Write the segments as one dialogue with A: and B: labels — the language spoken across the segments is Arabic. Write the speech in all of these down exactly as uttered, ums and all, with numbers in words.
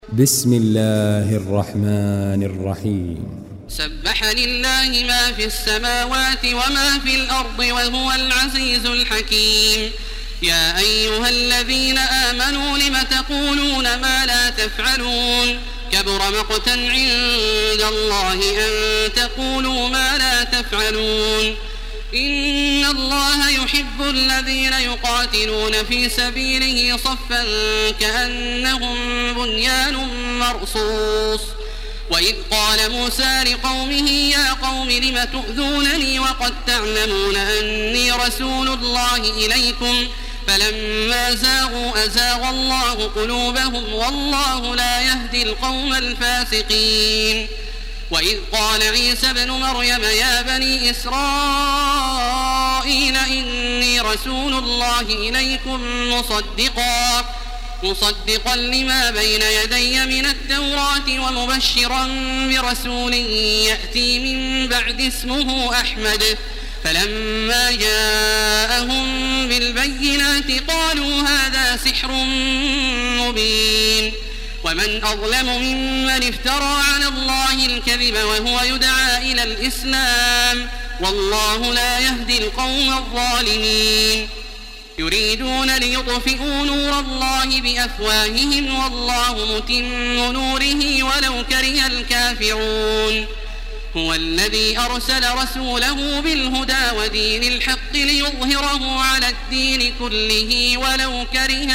A: بسم الله الرحمن الرحيم.
B: سبح لله ما في السماوات وما في الأرض وهو العزيز الحكيم. يا أيها الذين آمنوا لم تقولون ما لا تفعلون كبر مقتا عند الله أن تقولوا ما لا تفعلون. إن الله يحب الذين يقاتلون في سبيله صفا كأنهم بنيان مرصوص. وإذ قال موسى لقومه يا قوم لم تؤذونني وقد تعلمون أني رسول الله إليكم فلما زاغوا أزاغ الله قلوبهم والله لا يهدي القوم الفاسقين. وإذ قال عيسى ابن مريم يا بني إسرائيل إني رسول الله إليكم مصدقا مصدقا لما بين يدي من التوراة ومبشرا برسول يأتي من بعد اسمه أحمد. فلما جاءهم بالبينات قالوا هذا سحر مبين. ومن أظلم ممن افترى على الله الكذب وهو يدعى إلى الإسلام والله لا يهدي القوم الظالمين. يريدون ليطفئوا نور الله بأفواههم والله متم نوره ولو كره الكافرون. هو الذي أرسل رسوله بالهدى ودين الحق ليظهره على الدين كله ولو كره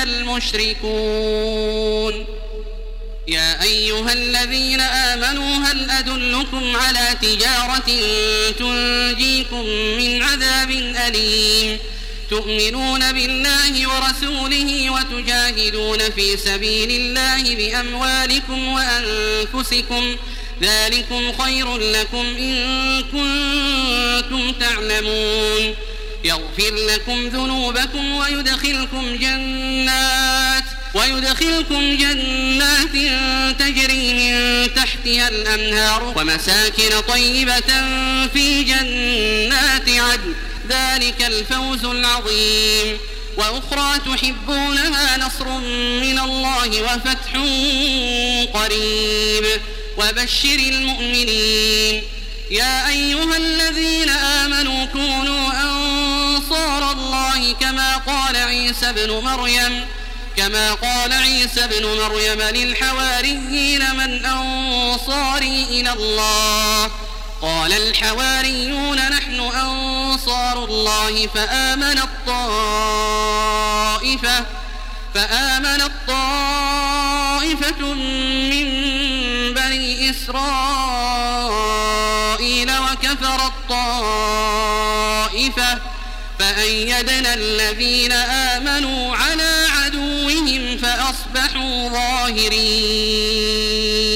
B: المشركون. يا أيها الذين آمنوا هل أدلكم على تجارة تنجيكم من عذاب أليم تؤمنون بالله ورسوله وتجاهدون في سبيل الله بأموالكم وأنفسكم ذلكم خير لكم إن كنتم تعلمون. يغفر لكم ذنوبكم ويدخلكم جنات ويدخلكم جنات تجري من تحتها الأنهار ومساكن طيبة في جنات عدن ذلك الفوز العظيم. وأخرى تحبونها نصر من الله وفتح قريب وبشر المؤمنين. يا أيها الذين آمنوا كونوا أنصار الله كما قال عيسى ابن مريم كما قال عيسى ابن مريم للحواريين من أنصاري إلى الله قال الحواريون نحن أنصار الله فآمن الطائفة فآمن الطائفة من بني إسرائيل وكفر الطائفة فأيدنا الذين آمنوا على عدوهم فأصبحوا ظاهرين.